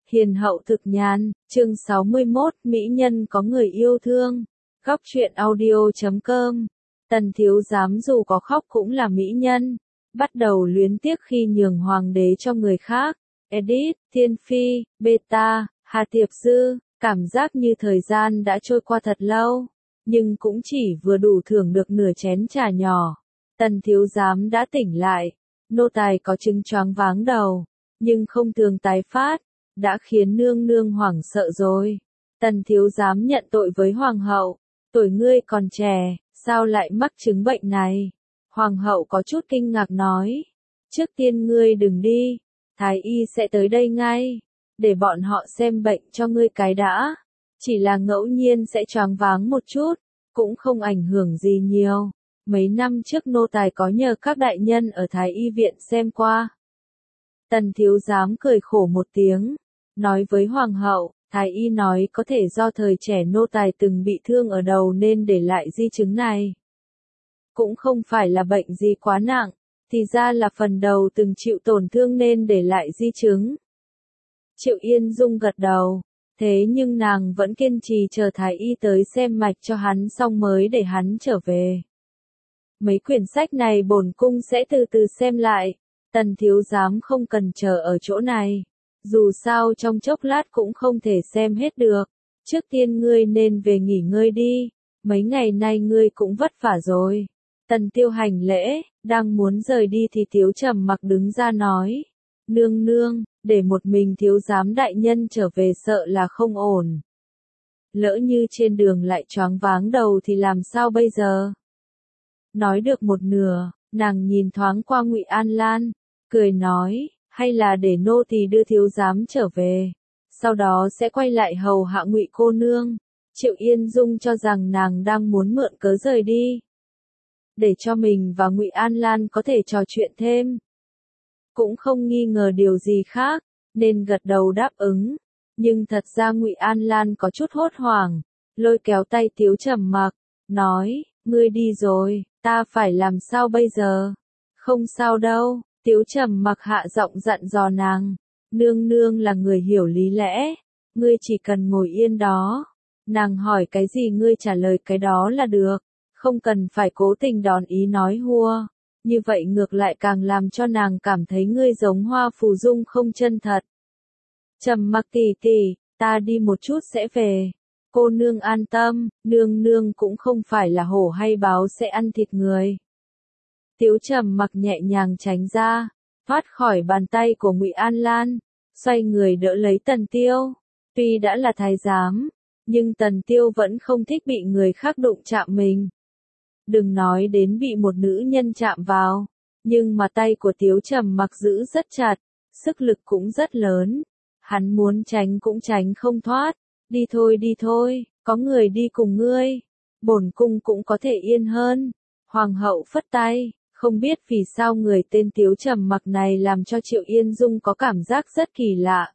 Hiền hậu thực nhàn, chương 61, Mỹ nhân có người yêu thương. Góc truyện audio.com. Tần thiếu giám dù có khóc cũng là mỹ nhân. Bắt đầu luyến tiếc khi nhường hoàng đế cho người khác. Edit, Thiên Phi, Beta, Hà Tiệp Dư, cảm giác như thời gian đã trôi qua thật lâu. Nhưng cũng chỉ vừa đủ thưởng được nửa chén trà nhỏ. Tần thiếu giám đã tỉnh lại. Nô tài có chứng choáng váng đầu. Nhưng không thường tái phát. Đã khiến nương nương hoảng sợ rồi. Tần thiếu giám nhận tội với hoàng hậu. Tuổi ngươi còn trẻ, sao lại mắc chứng bệnh này? Hoàng hậu có chút kinh ngạc nói. Trước tiên ngươi đừng đi, thái y sẽ tới đây ngay. Để bọn họ xem bệnh cho ngươi cái đã. Chỉ là ngẫu nhiên sẽ choáng váng một chút, cũng không ảnh hưởng gì nhiều. Mấy năm trước nô tài có nhờ các đại nhân ở thái y viện xem qua. Tần thiếu giám cười khổ một tiếng. Nói với hoàng hậu, thái y nói có thể do thời trẻ nô tài từng bị thương ở đầu nên để lại di chứng này. Cũng không phải là bệnh gì quá nặng, thì ra là phần đầu từng chịu tổn thương nên để lại di chứng. Triệu Yên Dung gật đầu, thế nhưng nàng vẫn kiên trì chờ thái y tới xem mạch cho hắn xong mới để hắn trở về. Mấy quyển sách này bổn cung sẽ từ từ xem lại, tần thiếu giám không cần chờ ở chỗ này. Dù sao trong chốc lát cũng không thể xem hết được. Trước tiên ngươi nên về nghỉ ngơi đi. Mấy ngày nay ngươi cũng vất vả rồi. Tần Tiêu hành lễ, đang muốn rời đi thì Tiếu Trầm Mặc đứng ra nói. Nương nương, để một mình thiếu giám đại nhân trở về sợ là không ổn. Lỡ như trên đường lại choáng váng đầu thì làm sao bây giờ? Nói được một nửa, nàng nhìn thoáng qua Ngụy An Lan, cười nói. Hay là để nô tỳ đưa thiếu giám trở về, sau đó sẽ quay lại hầu hạ Ngụy cô nương. Triệu Yên Dung cho rằng nàng đang muốn mượn cớ rời đi, để cho mình và Ngụy An Lan có thể trò chuyện thêm. Cũng không nghi ngờ điều gì khác, nên gật đầu đáp ứng. Nhưng thật ra Ngụy An Lan có chút hốt hoảng, lôi kéo tay Tiếu Trầm Mặc, nói, ngươi đi rồi, ta phải làm sao bây giờ? Không sao đâu. Tiếu Trầm Mặc hạ giọng dặn dò nàng, nương nương là người hiểu lý lẽ, ngươi chỉ cần ngồi yên đó, nàng hỏi cái gì ngươi trả lời cái đó là được, không cần phải cố tình đòn ý nói hùa, như vậy ngược lại càng làm cho nàng cảm thấy ngươi giống Hoa Phù Dung không chân thật. Trầm Mặc tỷ tỷ, ta đi một chút sẽ về, cô nương an tâm, nương nương cũng không phải là hổ hay báo sẽ ăn thịt người. Tiếu Trầm Mặc nhẹ nhàng tránh ra, thoát khỏi bàn tay của Ngụy An Lan, xoay người đỡ lấy Tần Tiêu. Tuy đã là thái giám, nhưng Tần Tiêu vẫn không thích bị người khác đụng chạm mình. Đừng nói đến bị một nữ nhân chạm vào, nhưng mà tay của Tiếu Trầm Mặc giữ rất chặt, sức lực cũng rất lớn. Hắn muốn tránh cũng tránh không thoát. Đi thôi, có người đi cùng ngươi. Bổn cung cũng có thể yên hơn. Hoàng hậu phất tay. Không biết vì sao người tên Tiếu Trầm Mặc này làm cho Triệu Yên Dung có cảm giác rất kỳ lạ.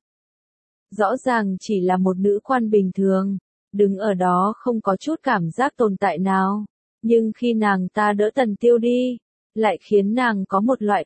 Rõ ràng chỉ là một nữ quan bình thường, đứng ở đó không có chút cảm giác tồn tại nào. Nhưng khi nàng ta đỡ Tần Tiêu đi, lại khiến nàng có một loại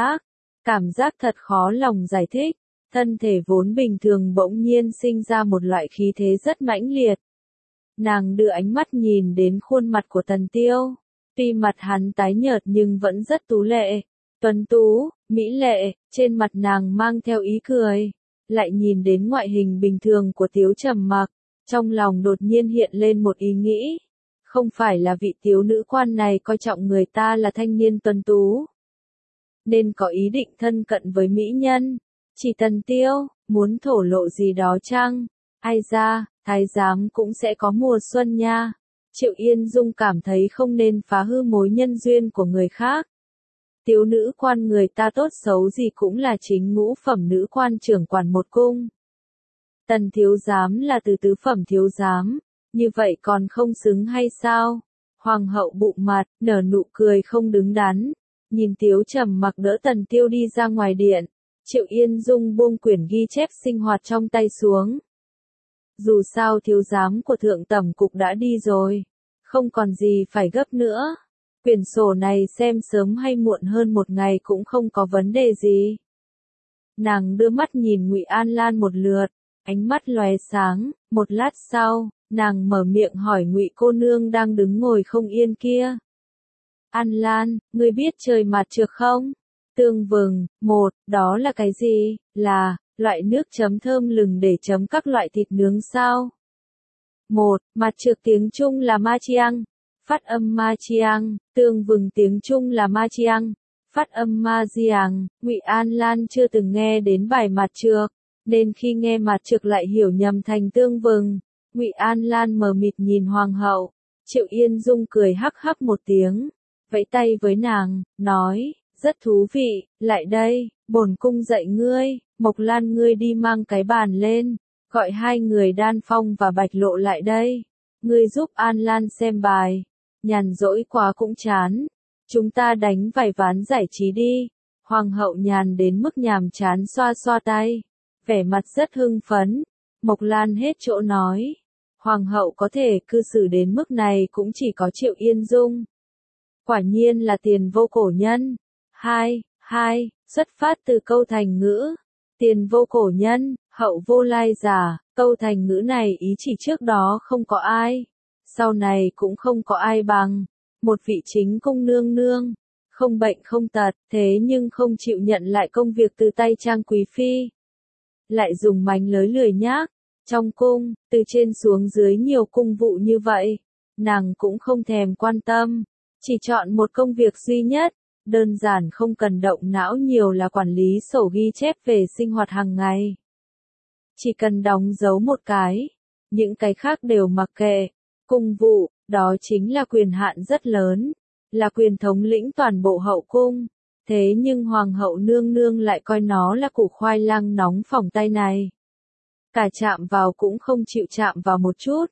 cảm giác thật khó lòng giải thích. Thân thể vốn bình thường bỗng nhiên sinh ra một loại khí thế rất mãnh liệt. Nàng đưa ánh mắt nhìn đến khuôn mặt của Tần Tiêu. Tuy mặt hắn tái nhợt nhưng vẫn rất tú lệ, tuấn tú, mỹ lệ, trên mặt nàng mang theo ý cười. Lại nhìn đến ngoại hình bình thường của Tiếu Trầm Mặc, trong lòng đột nhiên hiện lên một ý nghĩ. Không phải là vị tiếu nữ quan này coi trọng người ta là thanh niên tuấn tú, nên có ý định thân cận với mỹ nhân. Chỉ Tần Tiêu, muốn thổ lộ gì đó chăng? Ai ra, thái giám cũng sẽ có mùa xuân nha. Triệu Yên Dung cảm thấy không nên phá hư mối nhân duyên của người khác. Tiếu nữ quan người ta tốt xấu gì cũng là chính ngũ phẩm nữ quan trưởng quản một cung. Tần thiếu giám là từ tứ phẩm thiếu giám, như vậy còn không xứng hay sao? Hoàng hậu bụng mặt, nở nụ cười không đứng đắn, nhìn Tiếu Trầm Mặc đỡ Tần Tiêu đi ra ngoài điện. Triệu Yên Dung buông quyển ghi chép sinh hoạt trong tay xuống. Dù sao thiếu giám của thượng tẩm cục đã đi rồi, không còn gì phải gấp nữa. Quyển sổ này xem sớm hay muộn hơn một ngày cũng không có vấn đề gì. Nàng đưa mắt nhìn Ngụy An Lan một lượt, ánh mắt lóe sáng, một lát sau, nàng mở miệng hỏi Ngụy cô nương đang đứng ngồi không yên kia. An Lan, ngươi biết chơi mặt trược không? Tương Vừng, đó là cái gì? Là, loại nước chấm thơm lừng để chấm các loại thịt nướng sao? Mặt trược tiếng Trung là ma chiang, phát âm ma chiang, Tương Vừng tiếng Trung là ma chiang, phát âm ma giang. Ngụy An Lan chưa từng nghe đến bài mặt trược, nên khi nghe mặt trược lại hiểu nhầm thành Tương Vừng. Ngụy An Lan mờ mịt nhìn hoàng hậu, Triệu Yên Dung cười hắc hắc một tiếng, vẫy tay với nàng, nói, rất thú vị, lại đây, bổn cung dạy ngươi. Mộc Lan, ngươi đi mang cái bàn lên, gọi hai người Đan Phong và Bạch Lộ lại đây, ngươi giúp An Lan xem bài, nhàn rỗi quá cũng chán, chúng ta đánh vài ván giải trí đi. Hoàng hậu nhàn đến mức nhàm chán xoa xoa tay, vẻ mặt rất hưng phấn. Mộc Lan hết chỗ nói, hoàng hậu có thể cư xử đến mức này cũng chỉ có Triệu Yên Dung. Quả nhiên là tiền vô cổ nhân. Xuất phát từ câu thành ngữ, tiền vô cổ nhân, hậu vô lai giả. Câu thành ngữ này ý chỉ trước đó không có ai, sau này cũng không có ai bằng một vị chính cung nương nương, không bệnh không tật, thế nhưng không chịu nhận lại công việc từ tay Trang quý phi, lại dùng mánh lới lười nhác. Trong cung, từ trên xuống dưới nhiều cung vụ như vậy, nàng cũng không thèm quan tâm, chỉ chọn một công việc duy nhất, đơn giản không cần động não nhiều là quản lý sổ ghi chép về sinh hoạt hàng ngày. Chỉ cần đóng dấu một cái, những cái khác đều mặc kệ. Cung vụ, đó chính là quyền hạn rất lớn, là quyền thống lĩnh toàn bộ hậu cung. Thế nhưng hoàng hậu nương nương lại coi nó là củ khoai lang nóng phỏng tay này. Cả chạm vào cũng không chịu chạm vào một chút.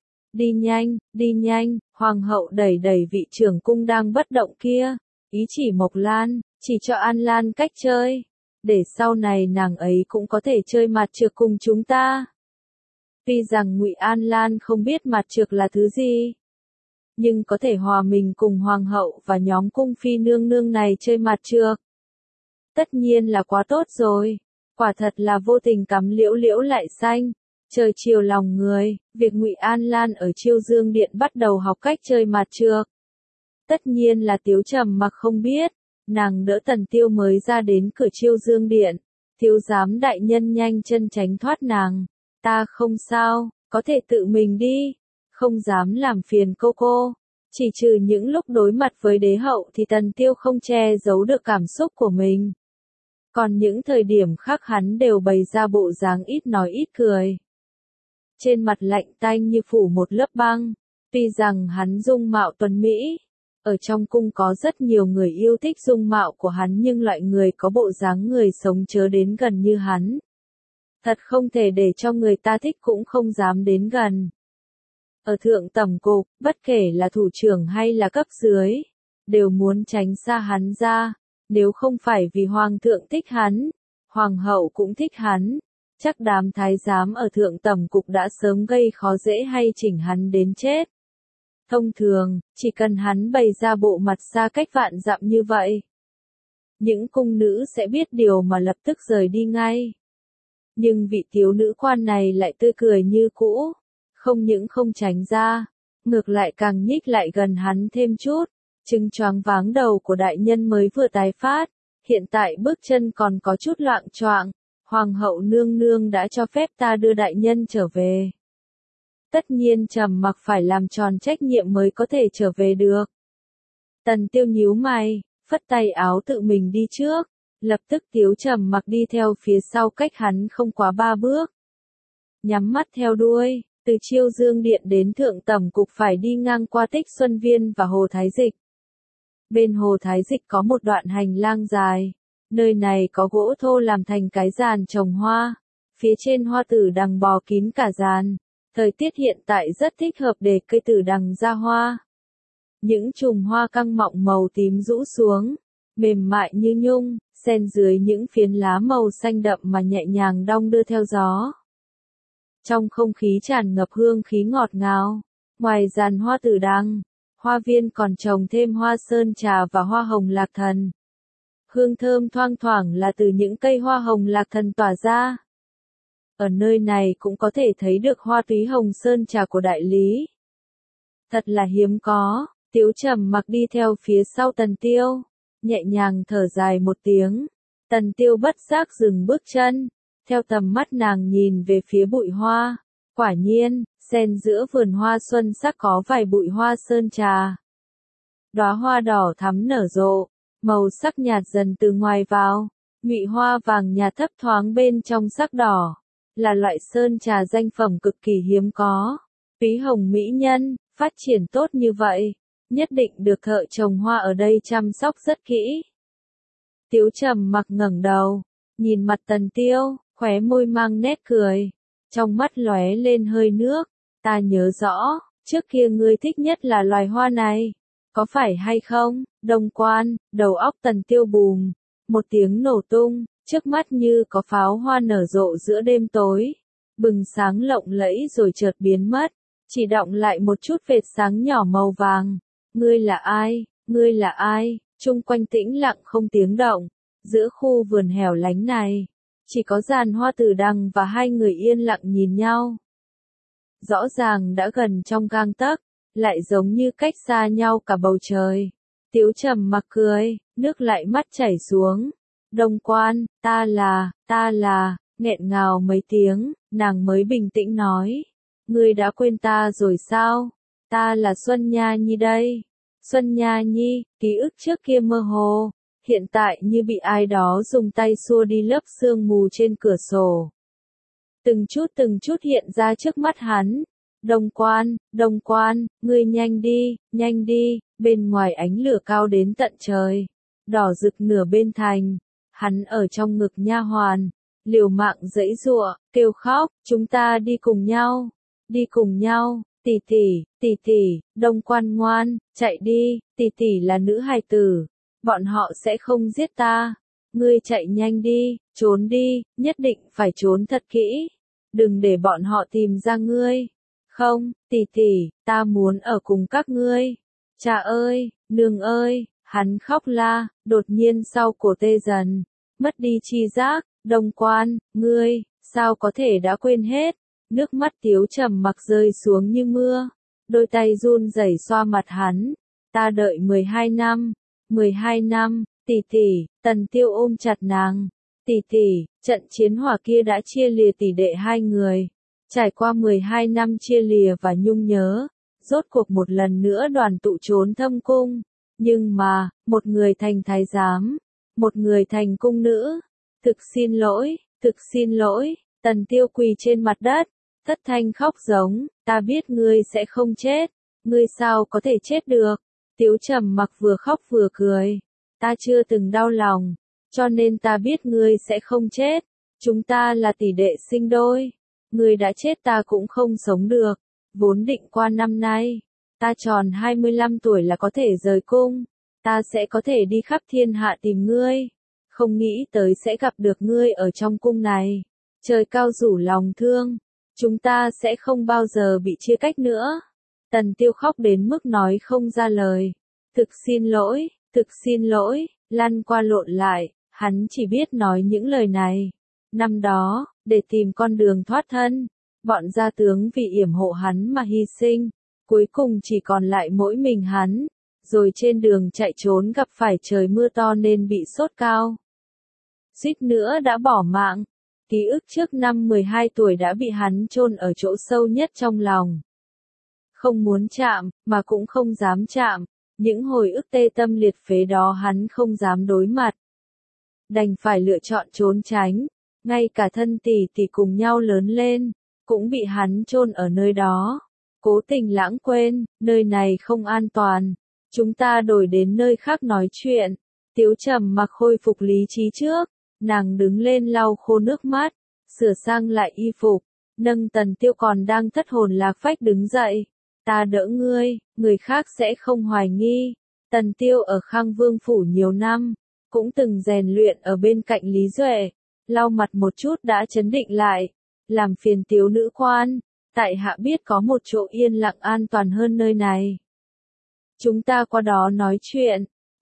Đi nhanh, hoàng hậu đẩy vị trưởng cung đang bất động kia, ý chỉ Mộc Lan, chỉ cho An Lan cách chơi, để sau này nàng ấy cũng có thể chơi mặt trược cùng chúng ta. Tuy rằng Ngụy An Lan không biết mặt trược là thứ gì, nhưng có thể hòa mình cùng hoàng hậu và nhóm cung phi nương nương này chơi mặt trược, tất nhiên là quá tốt rồi. Quả thật là vô tình cắm liễu liễu lại xanh, trời chiều lòng người. Việc Ngụy An Lan ở Chiêu Dương Điện bắt đầu học cách chơi mặt trược, tất nhiên là Tiếu Trầm Mặc không biết. Nàng đỡ Tần Tiêu mới ra đến cửa Chiêu Dương Điện, thiếu giám đại nhân nhanh chân tránh thoát nàng. Ta không sao, có thể tự mình đi, không dám làm phiền cô. Chỉ trừ những lúc đối mặt với đế hậu thì Tần Tiêu không che giấu được cảm xúc của mình. Còn những thời điểm khác hắn đều bày ra bộ dáng ít nói ít cười. Trên mặt lạnh tanh như phủ một lớp băng. Tuy rằng hắn dung mạo tuấn mỹ, ở trong cung có rất nhiều người yêu thích dung mạo của hắn, nhưng loại người có bộ dáng người sống chớ đến gần như hắn, thật không thể để cho người ta thích cũng không dám đến gần. Ở thượng tẩm cục, bất kể là thủ trưởng hay là cấp dưới, đều muốn tránh xa hắn ra. Nếu không phải vì hoàng thượng thích hắn, hoàng hậu cũng thích hắn, chắc đám thái giám ở thượng tẩm cục đã sớm gây khó dễ hay chỉnh hắn đến chết. Thông thường, chỉ cần hắn bày ra bộ mặt xa cách vạn dặm như vậy, những cung nữ sẽ biết điều mà lập tức rời đi ngay. Nhưng vị thiếu nữ quan này lại tươi cười như cũ, không những không tránh ra, ngược lại càng nhích lại gần hắn thêm chút. Chứng choáng váng đầu của đại nhân mới vừa tái phát, hiện tại bước chân còn có chút loạng choạng. Hoàng hậu nương nương đã cho phép ta đưa đại nhân trở về. Tất nhiên Trầm Mặc phải làm tròn trách nhiệm mới có thể trở về được. Tần Tiêu nhíu mày, phất tay áo tự mình đi trước, lập tức Tiếu Trầm Mặc đi theo phía sau cách hắn không quá 3 bước. Nhắm mắt theo đuôi, từ Chiêu Dương Điện đến thượng tẩm cục phải đi ngang qua Tích Xuân Viên và Hồ Thái Dịch. Bên Hồ Thái Dịch có một đoạn hành lang dài, nơi này có gỗ thô làm thành cái giàn trồng hoa, phía trên hoa tử đằng bò kín cả giàn. Thời tiết hiện tại rất thích hợp để cây tử đằng ra hoa. Những chùm hoa căng mọng màu tím rũ xuống, mềm mại như nhung, xen dưới những phiến lá màu xanh đậm mà nhẹ nhàng đong đưa theo gió. Trong không khí tràn ngập hương khí ngọt ngào, ngoài giàn hoa tử đằng, hoa viên còn trồng thêm hoa sơn trà và hoa hồng lạc thần. hương thơm thoang thoảng là từ những cây hoa hồng lạc thần tỏa ra. Ở nơi này cũng có thể thấy được hoa túy hồng sơn trà của đại lý. Thật là hiếm có, Tiếu Trầm Mặc đi theo phía sau Tần Tiêu, nhẹ nhàng thở dài một tiếng. Tần Tiêu bất giác dừng bước chân, theo tầm mắt nàng nhìn về phía bụi hoa. Quả nhiên, xen giữa vườn hoa xuân sắc có vài bụi hoa sơn trà. Đóa hoa đỏ thắm nở rộ, màu sắc nhạt dần từ ngoài vào, nhụy hoa vàng nhạt thấp thoáng bên trong sắc đỏ, là loại sơn trà danh phẩm cực kỳ hiếm có. Túy hồng mỹ nhân, phát triển tốt như vậy, nhất định được thợ trồng hoa ở đây chăm sóc rất kỹ. Tiếu Trầm Mặc ngẩng đầu, nhìn mặt Tần Tiêu, khóe môi mang nét cười, trong mắt lóe lên hơi nước. Ta nhớ rõ, trước kia ngươi thích nhất là loài hoa này, có phải hay không? Đồng Quan, đầu óc Tần Tiêu bùm, một tiếng nổ tung, trước mắt như có pháo hoa nở rộ giữa đêm tối, bừng sáng lộng lẫy rồi chợt biến mất, chỉ đọng lại một chút vệt sáng nhỏ màu vàng. Ngươi là ai? Ngươi là ai? Chung quanh tĩnh lặng không tiếng động, giữa khu vườn hẻo lánh này, chỉ có giàn hoa tử đằng và hai người yên lặng nhìn nhau. Rõ ràng đã gần trong gang tấc, lại giống như cách xa nhau cả bầu trời. Tiếu Trầm Mặc cười, nước lại mắt chảy xuống. Đồng Quan, ta là, nghẹn ngào mấy tiếng, nàng mới bình tĩnh nói. Ngươi đã quên ta rồi sao? Ta là Xuân Nha Nhi đây. Xuân Nha Nhi, ký ức trước kia mơ hồ, hiện tại như bị ai đó dùng tay xua đi lớp sương mù trên cửa sổ. Từng chút hiện ra trước mắt hắn. Đồng Quan, ngươi nhanh đi, bên ngoài ánh lửa cao đến tận trời, đỏ rực nửa bên thành, hắn ở trong ngực nha hoàn, liều mạng giãy giụa, kêu khóc, chúng ta đi cùng nhau, tỷ tỷ, Đồng Quan ngoan, chạy đi, tỷ tỷ là nữ hài tử, bọn họ sẽ không giết ta, ngươi chạy nhanh đi, trốn đi, nhất định phải trốn thật kỹ, đừng để bọn họ tìm ra ngươi. Không, tỷ, ta muốn ở cùng các ngươi. Cha ơi, nương ơi, hắn khóc la, đột nhiên sau cổ tê dần, mất đi chi giác. Đồng Quan, ngươi, sao có thể đã quên hết? Nước mắt Tiếu Trầm Mặc rơi xuống như mưa, đôi tay run rẩy xoa mặt hắn. Ta đợi 12 năm, tỷ, Tần Tiêu ôm chặt nàng. Tỷ, trận chiến hỏa kia đã chia lìa tỷ đệ hai người. Trải qua 12 năm chia lìa và nhung nhớ, rốt cuộc một lần nữa đoàn tụ trốn thâm cung. Nhưng mà, một người thành thái giám, một người thành cung nữ. Thực xin lỗi, Tần Tiêu quỳ trên mặt đất, thất thanh khóc giống, ta biết ngươi sẽ không chết, ngươi sao có thể chết được. Tiếu Trầm Mặc vừa khóc vừa cười, ta chưa từng đau lòng, cho nên ta biết ngươi sẽ không chết, chúng ta là tỷ đệ sinh đôi. Ngươi đã chết ta cũng không sống được, vốn định qua năm nay, ta tròn 25 tuổi là có thể rời cung, ta sẽ có thể đi khắp thiên hạ tìm ngươi, không nghĩ tới sẽ gặp được ngươi ở trong cung này, trời cao rủ lòng thương, chúng ta sẽ không bao giờ bị chia cách nữa. Tần Tiêu khóc đến mức nói không ra lời, thực xin lỗi, lăn qua lộn lại, hắn chỉ biết nói những lời này. Năm đó, để tìm con đường thoát thân, bọn gia tướng vì yểm hộ hắn mà hy sinh, cuối cùng chỉ còn lại mỗi mình hắn, rồi trên đường chạy trốn gặp phải trời mưa to nên bị sốt cao. Suýt nữa đã bỏ mạng, ký ức trước năm 12 tuổi đã bị hắn chôn ở chỗ sâu nhất trong lòng. Không muốn chạm, mà cũng không dám chạm, những hồi ức tê tâm liệt phế đó hắn không dám đối mặt. Đành phải lựa chọn trốn tránh. Ngay cả thân tỷ cùng nhau lớn lên, cũng bị hắn chôn ở nơi đó. Cố tình lãng quên, nơi này không an toàn. Chúng ta đổi đến nơi khác nói chuyện. Tiếu Trầm Mặc khôi phục lý trí trước. Nàng đứng lên lau khô nước mắt, sửa sang lại y phục, nâng Tần Tiêu còn đang thất hồn lạc phách đứng dậy. Ta đỡ ngươi, người khác sẽ không hoài nghi. Tần Tiêu ở Khang Vương phủ nhiều năm, cũng từng rèn luyện ở bên cạnh Lý Duệ. Lau mặt một chút đã trấn định lại, làm phiền Tiếu nữ quan, tại hạ biết có một chỗ yên lặng an toàn hơn nơi này. Chúng ta qua đó nói chuyện,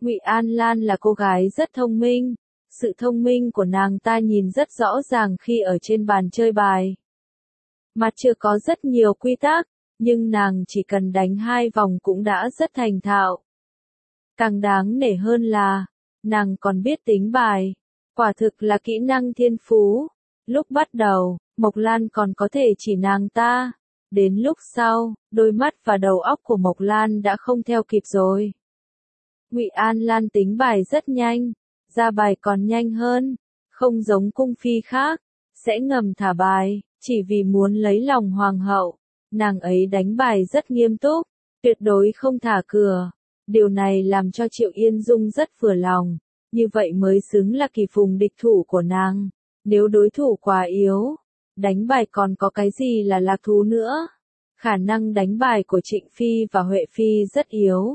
Ngụy An Lan là cô gái rất thông minh, sự thông minh của nàng ta nhìn rất rõ ràng khi ở trên bàn chơi bài. Mặt chưa có rất nhiều quy tắc, nhưng nàng chỉ cần đánh 2 vòng cũng đã rất thành thạo. Càng đáng nể hơn là, nàng còn biết tính bài, quả thực là kỹ năng thiên phú. Lúc bắt đầu, Mộc Lan còn có thể chỉ nàng ta, đến lúc sau, đôi mắt và đầu óc của Mộc Lan đã không theo kịp rồi. Ngụy An Lan tính bài rất nhanh, ra bài còn nhanh hơn, không giống cung phi khác, sẽ ngầm thả bài, chỉ vì muốn lấy lòng hoàng hậu. Nàng ấy đánh bài rất nghiêm túc, tuyệt đối không thả cửa. Điều này làm cho Triệu Yên Dung rất vừa lòng, như vậy mới xứng là kỳ phùng địch thủ của nàng. Nếu đối thủ quá yếu, đánh bài còn có cái gì là lạc thú nữa. Khả năng đánh bài của Trịnh Phi và Huệ Phi rất yếu.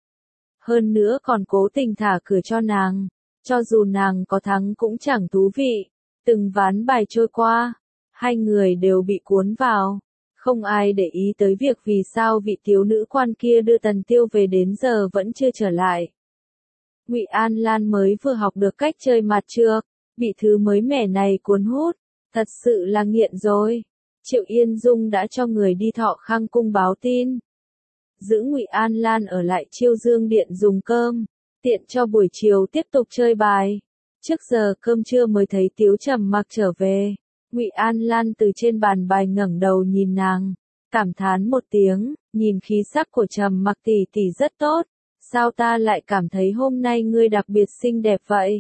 Hơn nữa còn cố tình thả cửa cho nàng, cho dù nàng có thắng cũng chẳng thú vị. Từng ván bài trôi qua, hai người đều bị cuốn vào. Không ai để ý tới việc vì sao vị thiếu nữ quan kia đưa Tần Tiêu về đến giờ vẫn chưa trở lại. Ngụy An Lan mới vừa học được cách chơi mặt trược, bị thứ mới mẻ này cuốn hút, thật sự là nghiện rồi. Triệu Yên Dung đã cho người đi Thọ Khang cung báo tin, giữ Ngụy An Lan ở lại Chiêu Dương Điện dùng cơm, tiện cho buổi chiều tiếp tục chơi bài. Trước giờ cơm trưa mới thấy Tiếu Trầm Mặc trở về. Ngụy An Lan từ trên bàn bài ngẩng đầu nhìn nàng, cảm thán một tiếng, nhìn khí sắc của Trầm Mặc tỷ tỷ rất tốt, sao ta lại cảm thấy hôm nay ngươi đặc biệt xinh đẹp vậy?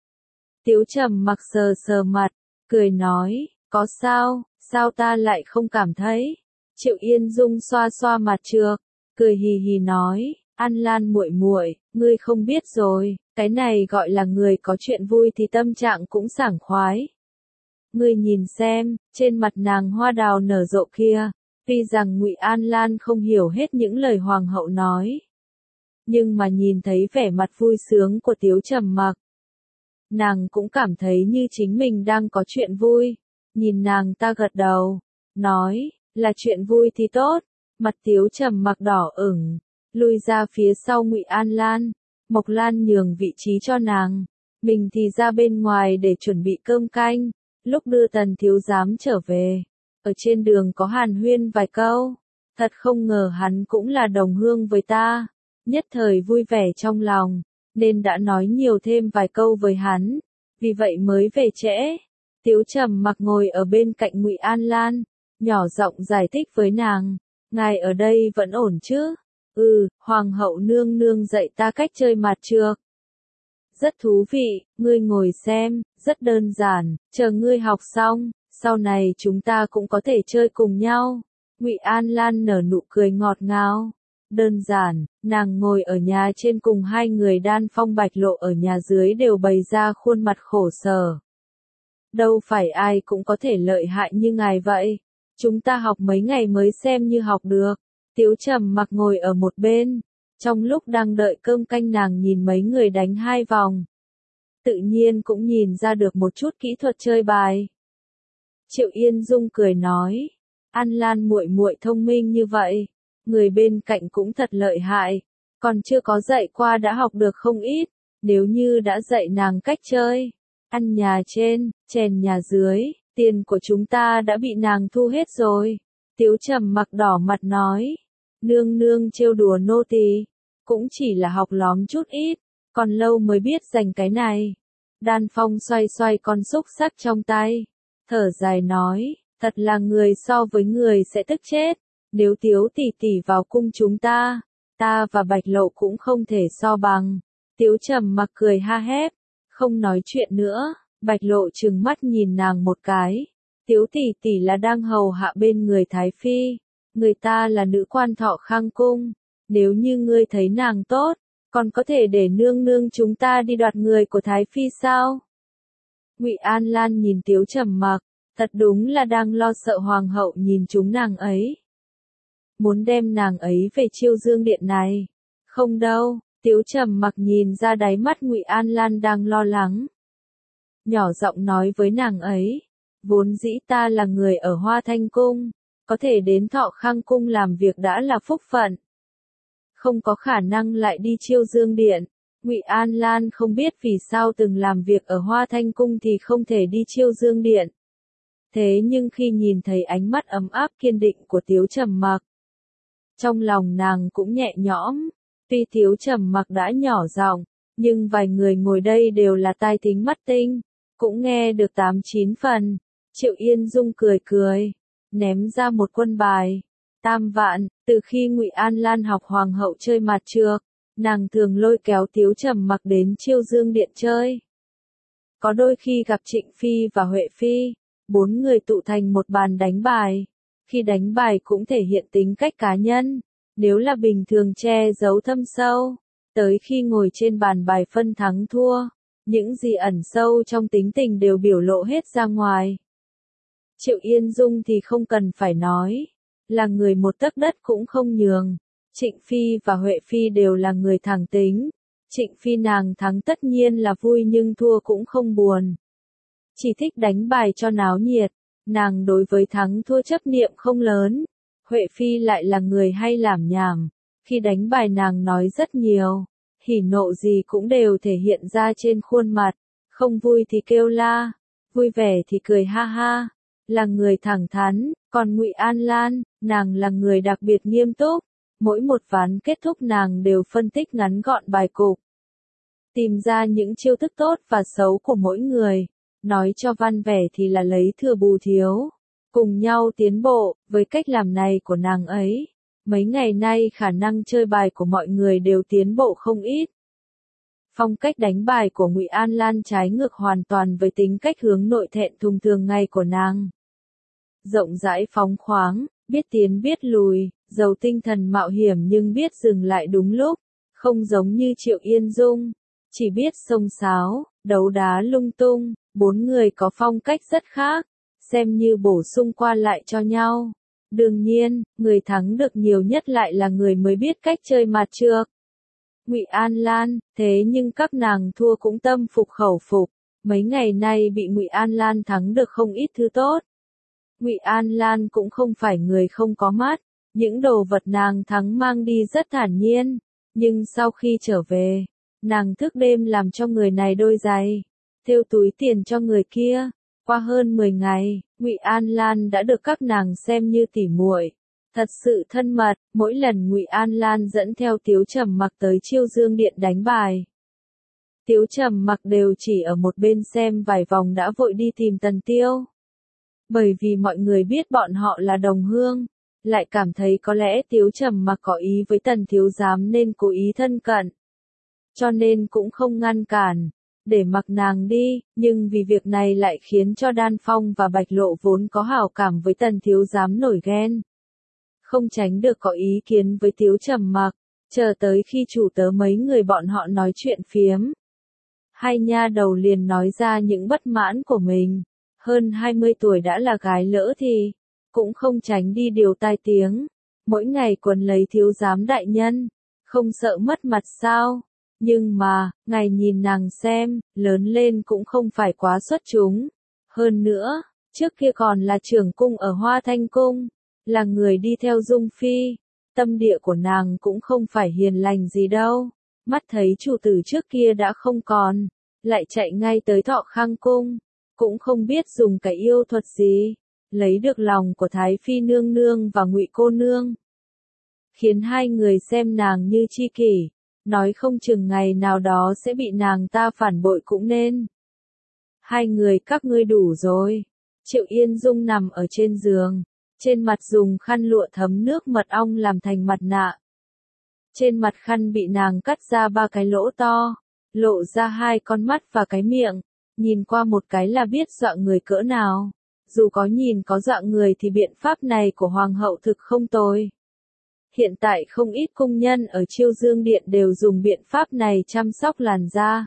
Tiếu Trầm Mặc sờ sờ mặt, cười nói, có sao ta lại không cảm thấy? Triệu Yên Dung xoa xoa mặt trược, cười hì hì nói, An Lan muội muội, ngươi không biết rồi, cái này gọi là người có chuyện vui thì tâm trạng cũng sảng khoái. Ngươi nhìn xem, trên mặt nàng hoa đào nở rộ kia, tuy rằng Ngụy An Lan không hiểu hết những lời hoàng hậu nói, nhưng mà nhìn thấy vẻ mặt vui sướng của Tiếu Trầm Mặc, nàng cũng cảm thấy như chính mình đang có chuyện vui. Nhìn nàng ta gật đầu, nói, là chuyện vui thì tốt. Mặt Tiếu Trầm Mặc đỏ ửng, lui ra phía sau Ngụy An Lan. Mộc Lan nhường vị trí cho nàng, mình thì ra bên ngoài để chuẩn bị cơm canh. Lúc đưa Tần thiếu giám trở về, ở trên đường có hàn huyên vài câu, thật không ngờ hắn cũng là đồng hương với ta, nhất thời vui vẻ trong lòng, nên đã nói nhiều thêm vài câu với hắn, vì vậy mới về trễ. Tiếu Trầm Mặc ngồi ở bên cạnh Ngụy An Lan, nhỏ giọng giải thích với nàng, ngài ở đây vẫn ổn chứ? Hoàng hậu nương nương dạy ta cách chơi mặt trược. Rất thú vị, ngươi ngồi xem, rất đơn giản, chờ ngươi học xong, sau này chúng ta cũng có thể chơi cùng nhau. Ngụy An Lan nở nụ cười ngọt ngào. Đơn giản, nàng ngồi ở nhà trên cùng hai người Đan Phong Bạch Lộ ở nhà dưới đều bày ra khuôn mặt khổ sở. Đâu phải ai cũng có thể lợi hại như ngài vậy. Chúng ta học mấy ngày mới xem như học được. Tiếu Trầm Mặc ngồi ở một bên. Trong lúc đang đợi cơm canh nàng nhìn mấy người đánh 2 vòng. Tự nhiên cũng nhìn ra được một chút kỹ thuật chơi bài. Triệu Yên Dung cười nói, An Lan muội muội thông minh như vậy, người bên cạnh cũng thật lợi hại, còn chưa có dạy qua đã học được không ít, nếu như đã dạy nàng cách chơi, ăn nhà trên, chèn nhà dưới, tiền của chúng ta đã bị nàng thu hết rồi. Tiếu Trầm Mặc đỏ mặt nói, nương nương trêu đùa nô tỳ, cũng chỉ là học lóm chút ít, còn lâu mới biết dành cái này. Đan Phong xoay xoay con xúc xắc trong tay, thở dài nói, thật là người so với người sẽ tức chết, nếu Tiếu tỷ tỷ vào cung chúng ta và Bạch Lộ cũng không thể so bằng. Tiếu Trầm Mặc cười ha hét, không nói chuyện nữa. Bạch Lộ trừng mắt nhìn nàng một cái, Tiếu tỷ tỷ là đang hầu hạ bên người Thái Phi, người ta là nữ quan Thọ Khang cung, nếu như ngươi thấy nàng tốt, còn có thể để nương nương chúng ta đi đoạt người của Thái Phi sao? Ngụy An Lan nhìn Tiếu Trầm Mặc, thật đúng là đang lo sợ hoàng hậu nhìn chúng nàng ấy. Muốn đem nàng ấy về Chiêu Dương Điện này. Không đâu, Tiếu Trầm Mặc nhìn ra đáy mắt Ngụy An Lan đang lo lắng. Nhỏ giọng nói với nàng ấy, vốn dĩ ta là người ở Hoa Thanh Cung, có thể đến Thọ Khang Cung làm việc đã là phúc phận. Không có khả năng lại đi Chiêu Dương Điện, Ngụy An Lan không biết vì sao từng làm việc ở Hoa Thanh Cung thì không thể đi Chiêu Dương Điện. Thế nhưng khi nhìn thấy ánh mắt ấm áp kiên định của Tiếu Trầm Mặc, trong lòng nàng cũng nhẹ nhõm. Tuy Tiếu Trầm Mặc đã nhỏ giọng, nhưng vài người ngồi đây đều là tai thính mắt tinh, cũng nghe được 8-9 phần. Triệu Yên Dung cười cười, ném ra một quân bài. Tam vạn, từ khi Ngụy An Lan học hoàng hậu chơi mặt trược, nàng thường lôi kéo Tiếu Trầm Mặc đến Chiêu Dương Điện chơi. Có đôi khi gặp Trịnh Phi và Huệ Phi, 4 người tụ thành một bàn đánh bài. Khi đánh bài cũng thể hiện tính cách cá nhân, nếu là bình thường che giấu thâm sâu, tới khi ngồi trên bàn bài phân thắng thua, những gì ẩn sâu trong tính tình đều biểu lộ hết ra ngoài. Triệu Yên Dung thì không cần phải nói, là người một tấc đất cũng không nhường. Trịnh Phi và Huệ Phi đều là người thẳng tính. Trịnh Phi nàng thắng tất nhiên là vui nhưng thua cũng không buồn. Chỉ thích đánh bài cho náo nhiệt, nàng đối với thắng thua chấp niệm không lớn. Huệ Phi lại là người hay làm nhảm, khi đánh bài nàng nói rất nhiều, hỉ nộ gì cũng đều thể hiện ra trên khuôn mặt, không vui thì kêu la, vui vẻ thì cười ha ha, là người thẳng thắn. Còn Ngụy An Lan, nàng là người đặc biệt nghiêm túc, mỗi một ván kết thúc nàng đều phân tích ngắn gọn bài cục, tìm ra những chiêu thức tốt và xấu của mỗi người, nói cho văn vẻ thì là lấy thừa bù thiếu, cùng nhau tiến bộ. Với cách làm này của nàng ấy, mấy ngày nay khả năng chơi bài của mọi người đều tiến bộ không ít. Phong cách đánh bài của Ngụy An Lan trái ngược hoàn toàn với tính cách hướng nội thẹn thùng thường ngày của nàng. Rộng rãi phóng khoáng, biết tiến biết lùi, giàu tinh thần mạo hiểm nhưng biết dừng lại đúng lúc, không giống như Triệu Yên Dung, chỉ biết xông xáo, đấu đá lung tung. 4 người có phong cách rất khác, xem như bổ sung qua lại cho nhau. Đương nhiên, người thắng được nhiều nhất lại là người mới biết cách chơi mặt trược. Ngụy An Lan, thế nhưng các nàng thua cũng tâm phục khẩu phục, mấy ngày nay bị Ngụy An Lan thắng được không ít thứ tốt. Ngụy An Lan cũng không phải người không có mắt, những đồ vật nàng thắng mang đi rất thản nhiên, nhưng sau khi trở về, nàng thức đêm làm cho người này đôi giày, thêu túi tiền cho người kia. Qua hơn 10 ngày, Ngụy An Lan đã được các nàng xem như tỉ muội, thật sự thân mật. Mỗi lần Ngụy An Lan dẫn theo Tiếu Trầm Mặc tới Chiêu Dương Điện đánh bài, Tiếu Trầm Mặc đều chỉ ở một bên xem vài vòng đã vội đi tìm Tần Tiêu. Bởi vì mọi người biết bọn họ là đồng hương, lại cảm thấy có lẽ Tiếu Trầm Mặc có ý với Tần thiếu giám nên cố ý thân cận, cho nên cũng không ngăn cản, để mặc nàng đi. Nhưng vì việc này lại khiến cho Đan Phong và Bạch Lộ vốn có hảo cảm với Tần thiếu giám nổi ghen, không tránh được có ý kiến với Tiếu Trầm Mặc. Chờ tới khi chủ tớ mấy người bọn họ nói chuyện phiếm, hai nha đầu liền nói ra những bất mãn của mình. Hơn 20 tuổi đã là gái lỡ thì cũng không tránh đi điều tai tiếng, mỗi ngày quấn lấy thiếu giám đại nhân, không sợ mất mặt sao? Nhưng mà, ngài nhìn nàng xem, lớn lên cũng không phải quá xuất chúng. Hơn nữa, trước kia còn là trưởng cung ở Hoa Thanh Cung, là người đi theo Dung Phi, tâm địa của nàng cũng không phải hiền lành gì đâu. Mắt thấy chủ tử trước kia đã không còn, lại chạy ngay tới Thọ Khang Cung, cũng không biết dùng cái yêu thuật gì, lấy được lòng của Thái Phi nương nương và Ngụy cô nương, khiến hai người xem nàng như tri kỷ, nói không chừng ngày nào đó sẽ bị nàng ta phản bội cũng nên. Hai người các ngươi đủ rồi. Triệu Yên Dung nằm ở trên giường, trên mặt dùng khăn lụa thấm nước mật ong làm thành mặt nạ. Trên mặt khăn bị nàng cắt ra 3 cái lỗ to, lộ ra 2 con mắt và cái miệng, nhìn qua một cái là biết dọa người cỡ nào. Dù có nhìn có dọa người thì biện pháp này của hoàng hậu thực không tồi. Hiện tại không ít cung nhân ở Chiêu Dương Điện đều dùng biện pháp này chăm sóc làn da.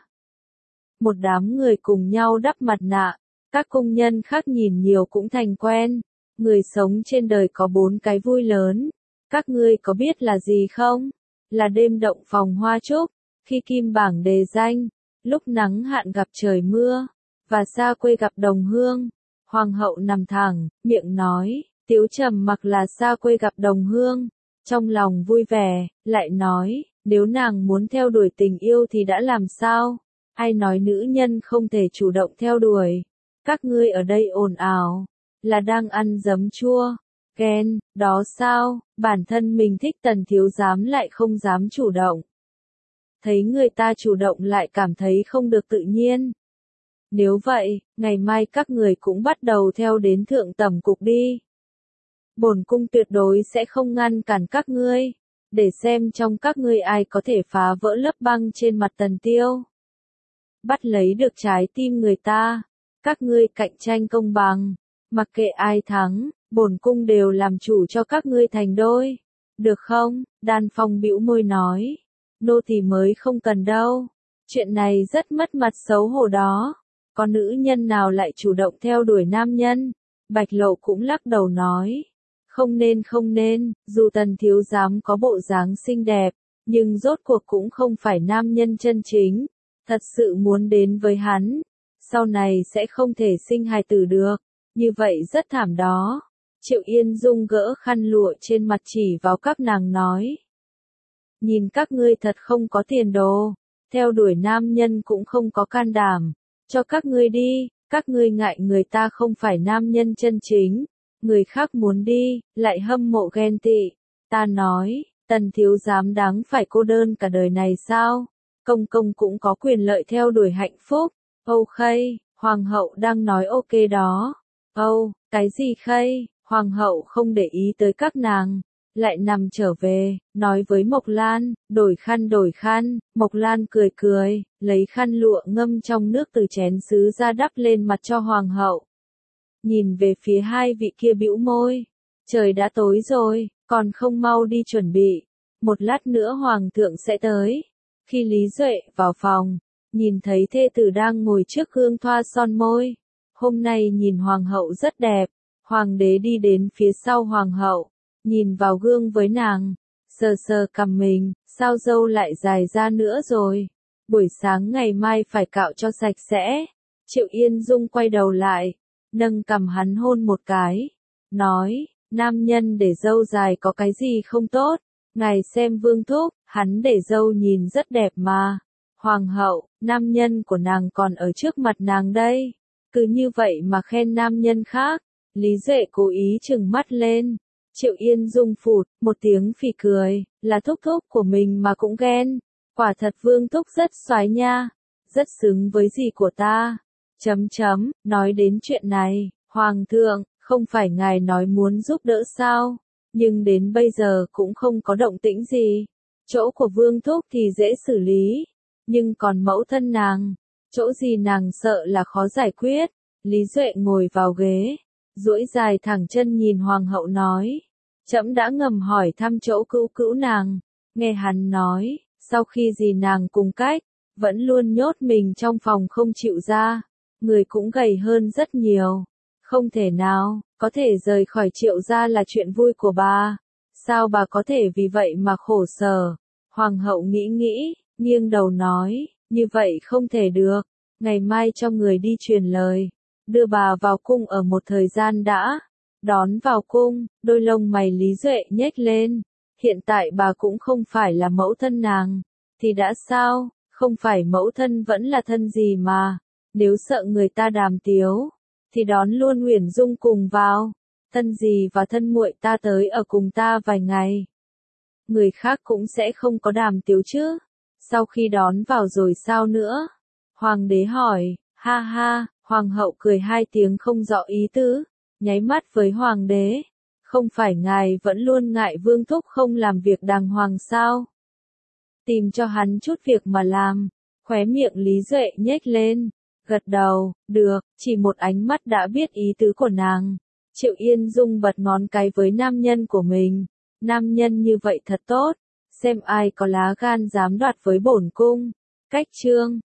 Một đám người cùng nhau đắp mặt nạ, các cung nhân khác nhìn nhiều cũng thành quen. Người sống trên đời có 4 cái vui lớn, các ngươi có biết là gì không? Là đêm động phòng hoa trúc, khi kim bảng đề danh, lúc nắng hạn gặp trời mưa, và xa quê gặp đồng hương. Hoàng hậu nằm thẳng, miệng nói, Tiếu Trầm Mặc là xa quê gặp đồng hương, trong lòng vui vẻ, lại nói, Nếu nàng muốn theo đuổi tình yêu thì đã làm sao? Ai nói nữ nhân không thể chủ động theo đuổi? Các ngươi ở đây ồn ào, là đang ăn giấm chua, ghen, đó sao? Bản thân mình thích Tần thiếu giám lại không dám chủ động. Thấy người ta chủ động lại cảm thấy không được tự nhiên. Nếu vậy, ngày mai các người cũng bắt đầu theo đến thượng tẩm cục đi. Bổn cung tuyệt đối sẽ không ngăn cản các ngươi, để xem trong các ngươi ai có thể phá vỡ lớp băng trên mặt Tần Tiêu. Bắt lấy được trái tim người ta, các ngươi cạnh tranh công bằng, mặc kệ ai thắng, bổn cung đều làm chủ cho các ngươi thành đôi. Được không? Đan Phong bĩu môi nói, nô tỳ mới không cần đâu, chuyện này rất mất mặt xấu hổ đó. Có nữ nhân nào lại chủ động theo đuổi nam nhân? Bạch Lộ cũng lắc đầu nói, không nên, dù Tần thiếu giám có bộ dáng xinh đẹp, nhưng rốt cuộc cũng không phải nam nhân chân chính, thật sự muốn đến với hắn, sau này sẽ không thể sinh hài tử được, như vậy rất thảm đó. Triệu Yên Dung gỡ khăn lụa trên mặt chỉ vào các nàng nói, nhìn các ngươi thật không có tiền đồ, theo đuổi nam nhân cũng không có can đảm, cho các ngươi đi, các ngươi ngại người ta không phải nam nhân chân chính, người khác muốn đi, lại hâm mộ ghen tị. Ta nói, Tần thiếu giám đáng phải cô đơn cả đời này sao? Công công cũng có quyền lợi theo đuổi hạnh phúc. Âu Khây, hoàng hậu đang nói ok đó. Âu, cái gì Khây? Hoàng hậu không để ý tới các nàng, lại nằm trở về, nói với Mộc Lan, đổi khăn, Mộc Lan cười cười, lấy khăn lụa ngâm trong nước từ chén sứ ra đắp lên mặt cho hoàng hậu. Nhìn về phía hai vị kia bĩu môi, trời đã tối rồi, còn không mau đi chuẩn bị, một lát nữa hoàng thượng sẽ tới. Khi Lý Duệ vào phòng, nhìn thấy thê tử đang ngồi trước gương thoa son môi, hôm nay nhìn hoàng hậu rất đẹp, hoàng đế đi đến phía sau hoàng hậu, nhìn vào gương với nàng, sờ sờ cằm mình, sao râu lại dài ra nữa rồi, buổi sáng ngày mai phải cạo cho sạch sẽ. Triệu Yên Dung quay đầu lại, nâng cằm hắn hôn một cái, nói, nam nhân để râu dài có cái gì không tốt, ngài xem Vương thúc, hắn để râu nhìn rất đẹp mà. Hoàng hậu, nam nhân của nàng còn ở trước mặt nàng đây, cứ như vậy mà khen nam nhân khác. Lý Duệ cố ý trừng mắt lên. Triệu Yên Dung phụt một tiếng phì cười, là thúc thúc của mình mà cũng ghen. Quả thật Vương thúc rất soái nha, rất xứng với dì của ta. Nói đến chuyện này, Hoàng thượng, không phải ngài nói muốn giúp đỡ sao, nhưng đến bây giờ cũng không có động tĩnh gì. Chỗ của Vương thúc thì dễ xử lý, nhưng còn mẫu thân nàng, chỗ gì nàng sợ là khó giải quyết. Lý Duệ ngồi vào ghế, duỗi dài thẳng chân nhìn hoàng hậu nói, trẫm đã ngầm hỏi thăm chỗ cữu cữu nàng, nghe hắn nói, sau khi dì nàng cùng cách, vẫn luôn nhốt mình trong phòng không chịu ra, người cũng gầy hơn rất nhiều, không thể nào, có thể rời khỏi Triệu gia là chuyện vui của bà, sao bà có thể vì vậy mà khổ sở. Hoàng hậu nghĩ, nghiêng đầu nói, như vậy không thể được, ngày mai cho người đi truyền lời, đưa bà vào cung ở một thời gian đã. Đón vào cung, đôi lông mày Lý Duệ nhếch lên, hiện tại bà cũng không phải là mẫu thân nàng, thì đã sao, không phải mẫu thân vẫn là thân gì mà, nếu sợ người ta đàm tiếu, thì đón luôn Uyển Dung cùng vào, thân gì và thân muội ta tới ở cùng ta vài ngày. Người khác cũng sẽ không có đàm tiếu chứ, sau khi đón vào rồi sao nữa? Hoàng đế hỏi, ha ha, hoàng hậu cười hai tiếng không rõ ý tứ, nháy mắt với hoàng đế, không phải ngài vẫn luôn ngại Vương thúc không làm việc đàng hoàng sao? Tìm cho hắn chút việc mà làm, khóe miệng Lý Duệ nhếch lên, gật đầu, được, chỉ một ánh mắt đã biết ý tứ của nàng. Triệu Yên Dung bật ngón cái với nam nhân của mình, nam nhân như vậy thật tốt, xem ai có lá gan dám đoạt với bổn cung. Cách chương